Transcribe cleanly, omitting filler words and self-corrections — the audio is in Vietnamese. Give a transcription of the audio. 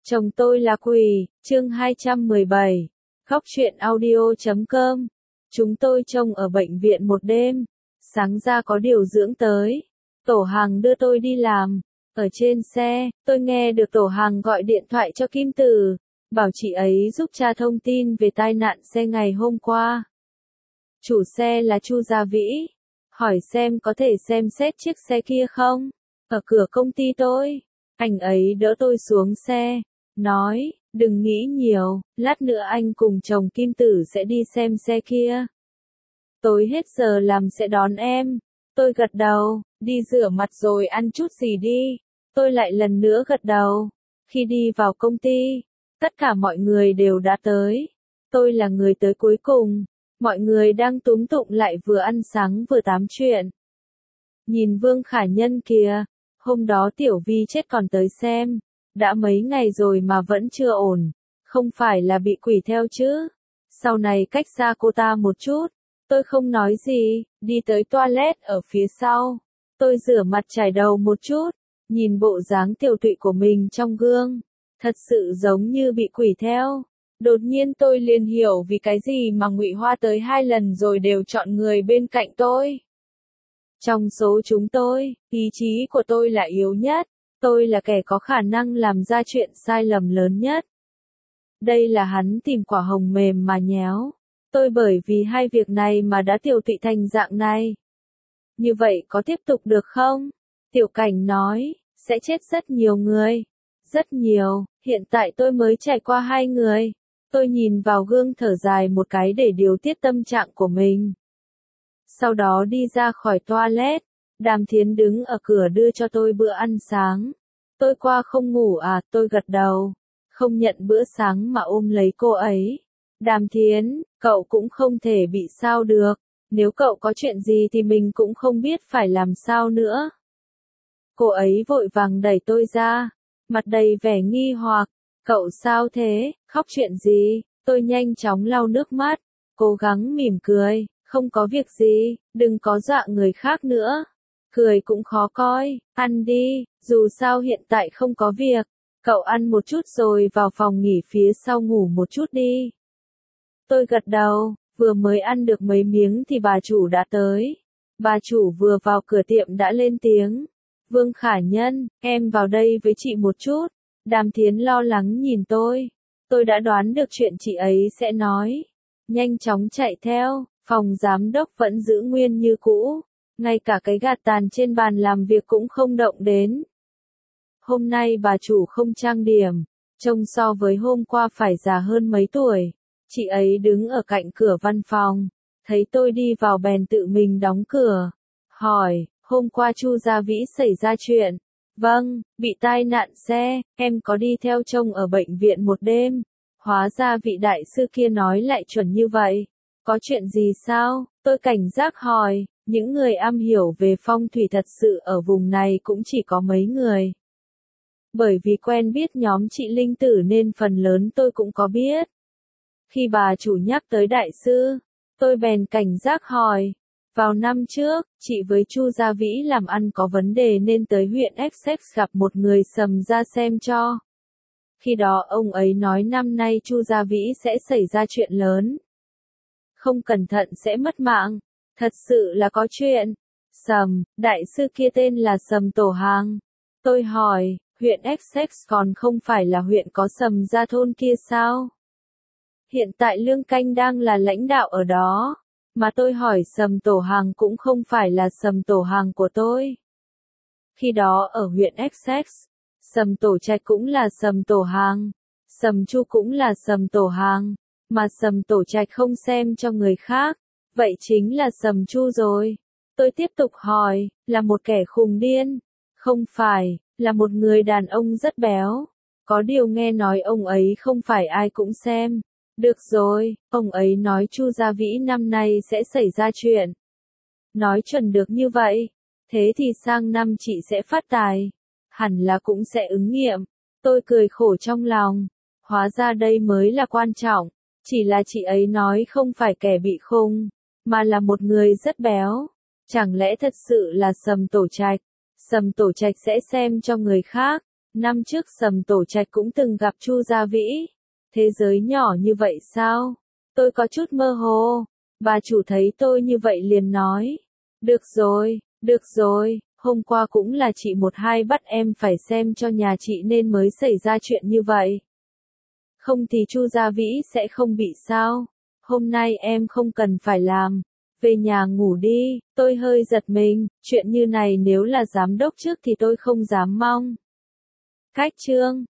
Chồng tôi là quỷ, chương 217. Khóc chuyện audio.com. Chúng tôi trông ở bệnh viện một đêm. Sáng ra có điều dưỡng tới. Tổ Hằng đưa tôi đi làm. Ở trên xe, tôi nghe được Tổ Hằng gọi điện thoại cho Kim Tử, bảo chị ấy giúp tra thông tin về tai nạn xe ngày hôm qua. Chủ xe là Chu Gia Vĩ. Hỏi xem có thể xem xét chiếc xe kia không? Ở cửa công ty tôi. Anh ấy đỡ tôi xuống xe. Nói, đừng nghĩ nhiều, lát nữa anh cùng chồng Kim Tử sẽ đi xem xe kia. Tối hết giờ làm sẽ đón em. Tôi gật đầu, đi rửa mặt rồi ăn chút gì đi. Tôi lại lần nữa gật đầu. Khi đi vào công ty, tất cả mọi người đều đã tới. Tôi là người tới cuối cùng. Mọi người đang túm tụm lại vừa ăn sáng vừa tám chuyện. Nhìn Vương Khả Nhân kìa, hôm đó Tiểu Vi chết còn tới xem. Đã mấy ngày rồi mà vẫn chưa ổn, không phải là bị quỷ theo chứ. Sau này cách xa cô ta một chút, tôi không nói gì, đi tới toilet ở phía sau. Tôi rửa mặt chải đầu một chút, nhìn bộ dáng tiều tụy của mình trong gương, thật sự giống như bị quỷ theo. Đột nhiên tôi liền hiểu vì cái gì mà Ngụy Hoa tới 2 lần rồi đều chọn người bên cạnh tôi. Trong số chúng tôi, ý chí của tôi là yếu nhất. Tôi là kẻ có khả năng làm ra chuyện sai lầm lớn nhất. Đây là hắn tìm quả hồng mềm mà nhéo. Tôi bởi vì hai việc này mà đã tiều tụy thành dạng này. Như vậy có tiếp tục được không? Tiểu Cảnh nói, sẽ chết rất nhiều người. Rất nhiều, hiện tại tôi mới trải qua 2 người. Tôi nhìn vào gương thở dài một cái để điều tiết tâm trạng của mình. Sau đó đi ra khỏi toilet. Đàm Thiến đứng ở cửa đưa cho tôi bữa ăn sáng. Tôi qua không ngủ à, tôi gật đầu. Không nhận bữa sáng mà ôm lấy cô ấy. Đàm Thiến, cậu cũng không thể bị sao được. Nếu cậu có chuyện gì thì mình cũng không biết phải làm sao nữa. Cô ấy vội vàng đẩy tôi ra. Mặt đầy vẻ nghi hoặc. Cậu sao thế, khóc chuyện gì? Tôi nhanh chóng lau nước mắt. Cố gắng mỉm cười. Không có việc gì, đừng có dọa người khác nữa. Cười cũng khó coi, ăn đi, dù sao hiện tại không có việc. Cậu ăn một chút rồi vào phòng nghỉ phía sau ngủ một chút đi. Tôi gật đầu, vừa mới ăn được mấy miếng thì bà chủ đã tới. Bà chủ vừa vào cửa tiệm đã lên tiếng. Vương Khả Nhân, em vào đây với chị một chút. Đàm Thiến lo lắng nhìn tôi. Tôi đã đoán được chuyện chị ấy sẽ nói. Nhanh chóng chạy theo, phòng giám đốc vẫn giữ nguyên như cũ. Ngay cả cái gạt tàn trên bàn làm việc cũng không động đến. Hôm nay bà chủ không trang điểm, trông so với hôm qua phải già hơn mấy tuổi. Chị ấy đứng ở cạnh cửa văn phòng, thấy tôi đi vào bèn tự mình đóng cửa. Hỏi, hôm qua Chu Gia Vĩ xảy ra chuyện. Vâng, bị tai nạn xe, em có đi theo trông ở bệnh viện một đêm. Hóa ra vị đại sư kia nói lại chuẩn như vậy. Có chuyện gì sao? Tôi cảnh giác hỏi. Những người am hiểu về phong thủy thật sự ở vùng này cũng chỉ có mấy người. Bởi vì quen biết nhóm chị Linh Tử nên phần lớn tôi cũng có biết. Khi bà chủ nhắc tới đại sư, tôi bèn cảnh giác hỏi. Vào năm trước, chị với Chu Gia Vĩ làm ăn có vấn đề nên tới huyện Essex gặp một người sầm ra xem cho. Khi đó ông ấy nói năm nay Chu Gia Vĩ sẽ xảy ra chuyện lớn. Không cẩn thận sẽ mất mạng. Thật sự là có chuyện. Sầm, đại sư kia tên là Sầm Tổ Hằng. Tôi hỏi, huyện Essex còn không phải là huyện có Sầm Gia thôn kia sao? Hiện tại Lương Canh đang là lãnh đạo ở đó. Mà tôi hỏi Sầm Tổ Hằng cũng không phải là Sầm Tổ Hằng của tôi. Khi đó ở huyện Essex, Sầm Tổ Trạch cũng là Sầm Tổ Hằng. Sầm Chu cũng là Sầm Tổ Hằng. Mà Sầm Tổ Trạch không xem cho người khác. Vậy chính là Sầm Chu rồi. Tôi tiếp tục hỏi, là một kẻ khùng điên? Không phải, là một người đàn ông rất béo. Có điều nghe nói ông ấy không phải ai cũng xem. Được rồi, ông ấy nói Chu Gia Vĩ năm nay sẽ xảy ra chuyện. Nói chuẩn được như vậy. Thế thì sang năm chị sẽ phát tài. Hẳn là cũng sẽ ứng nghiệm. Tôi cười khổ trong lòng. Hóa ra đây mới là quan trọng. Chỉ là chị ấy nói không phải kẻ bị khùng, mà là một người rất béo. Chẳng lẽ thật sự là Sầm Tổ Trạch? Sầm Tổ Trạch sẽ xem cho người khác. Năm trước Sầm Tổ Trạch cũng từng gặp Chu Gia Vĩ. Thế giới nhỏ như vậy sao? Tôi có chút mơ hồ. Bà chủ thấy tôi như vậy liền nói. Được rồi, hôm qua cũng là chị một hai bắt em phải xem cho nhà chị nên mới xảy ra chuyện như vậy. Không thì Chu Gia Vĩ sẽ không bị sao? Hôm nay em không cần phải làm. Về nhà ngủ đi, tôi hơi giật mình, chuyện như này nếu là giám đốc trước thì tôi không dám mong. Khách trương.